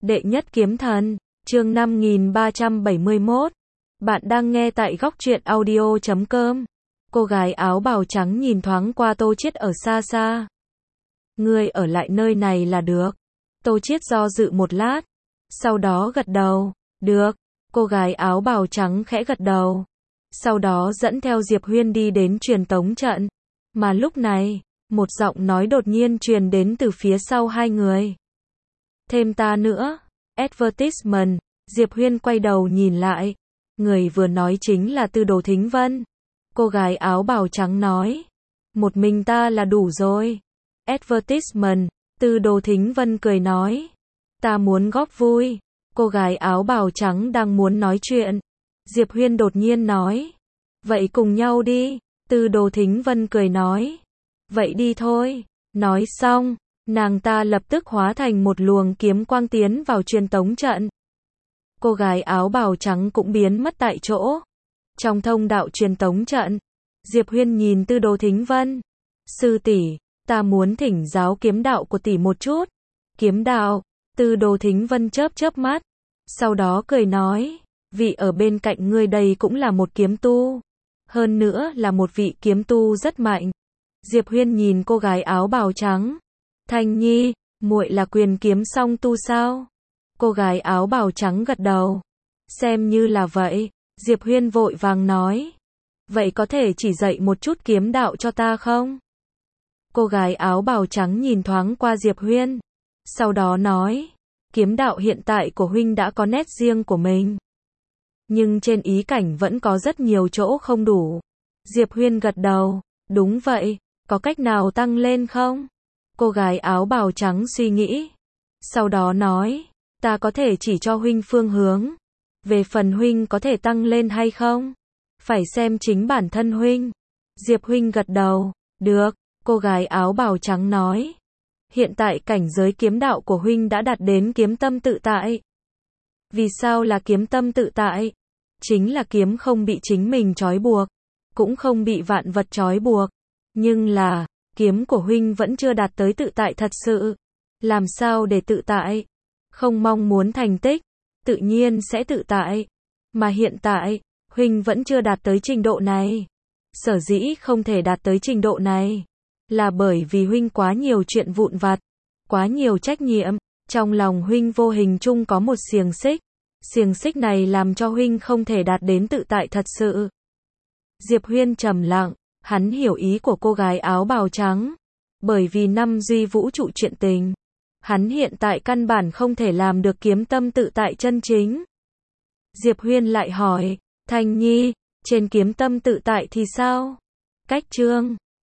Đệ nhất kiếm thần, chương 5371. Bạn đang nghe tại góc truyện audio.com. Cô gái áo bào trắng nhìn thoáng qua Tô Chiết ở xa xa. Ngươi ở lại nơi này là được. Tô Chiết do dự một lát, sau đó gật đầu. Được. Cô gái áo bào trắng khẽ gật đầu. Sau đó dẫn theo Diệp Huyên đi đến truyền tống trận. Mà lúc này, một giọng nói đột nhiên truyền đến từ phía sau hai người. Thêm ta nữa. Advertisement. Diệp Huyên quay đầu nhìn lại. Người vừa nói chính là Tư Đồ Thính Vân. Cô gái áo bào trắng nói. Một mình ta là đủ rồi. Advertisement. Tư Đồ Thính Vân cười nói. Ta muốn góp vui. Cô gái áo bào trắng đang muốn nói chuyện. Diệp Huyên đột nhiên nói. Vậy cùng nhau đi. Tư Đồ Thính Vân cười nói. Vậy đi thôi. Nói xong, nàng ta lập tức hóa thành một luồng kiếm quang tiến vào truyền tống trận. Cô gái áo bào trắng cũng biến mất tại chỗ. Trong thông đạo truyền tống trận, Diệp Huyên nhìn Tư Đồ Thính Vân. Sư tỷ, ta muốn thỉnh giáo kiếm đạo của tỷ một chút. Kiếm đạo? Tư Đồ Thính Vân chớp chớp mắt. Sau đó cười nói, vị ở bên cạnh ngươi đây cũng là một kiếm tu. Hơn nữa là một vị kiếm tu rất mạnh. Diệp Huyên nhìn cô gái áo bào trắng. Thanh Nhi, muội là quyền kiếm song tu sao? Cô gái áo bào trắng gật đầu. Xem như là vậy. Diệp Huyên vội vàng nói. Vậy có thể chỉ dạy một chút kiếm đạo cho ta không? Cô gái áo bào trắng nhìn thoáng qua Diệp Huyên. Sau đó nói. Kiếm đạo hiện tại của huynh đã có nét riêng của mình. Nhưng trên ý cảnh vẫn có rất nhiều chỗ không đủ. Diệp Huyên gật đầu. Đúng vậy. Có cách nào tăng lên không? Cô gái áo bào trắng suy nghĩ. Sau đó nói. Ta có thể chỉ cho huynh phương hướng. Về phần huynh có thể tăng lên hay không? Phải xem chính bản thân huynh. Diệp Huynh gật đầu. Được. Cô gái áo bào trắng nói. Hiện tại cảnh giới kiếm đạo của huynh đã đạt đến kiếm tâm tự tại. Vì sao là kiếm tâm tự tại? Chính là kiếm không bị chính mình trói buộc. Cũng không bị vạn vật trói buộc. Nhưng là, kiếm của huynh vẫn chưa đạt tới tự tại thật sự. Làm sao để tự tại? Không mong muốn thành tích, tự nhiên sẽ tự tại. Mà hiện tại, huynh vẫn chưa đạt tới trình độ này. Sở dĩ không thể đạt tới trình độ này, là bởi vì huynh quá nhiều chuyện vụn vặt, quá nhiều trách nhiệm. Trong lòng huynh vô hình chung có một xiềng xích. Xiềng xích này làm cho huynh không thể đạt đến tự tại thật sự. Diệp Huyên trầm lặng. Hắn hiểu ý của cô gái áo bào trắng. Bởi vì năm duy vũ trụ chuyện tình, hắn hiện tại căn bản không thể làm được kiếm tâm tự tại chân chính. Diệp Huyên lại hỏi, Thanh Nhi, trên kiếm tâm tự tại thì sao? Cách chương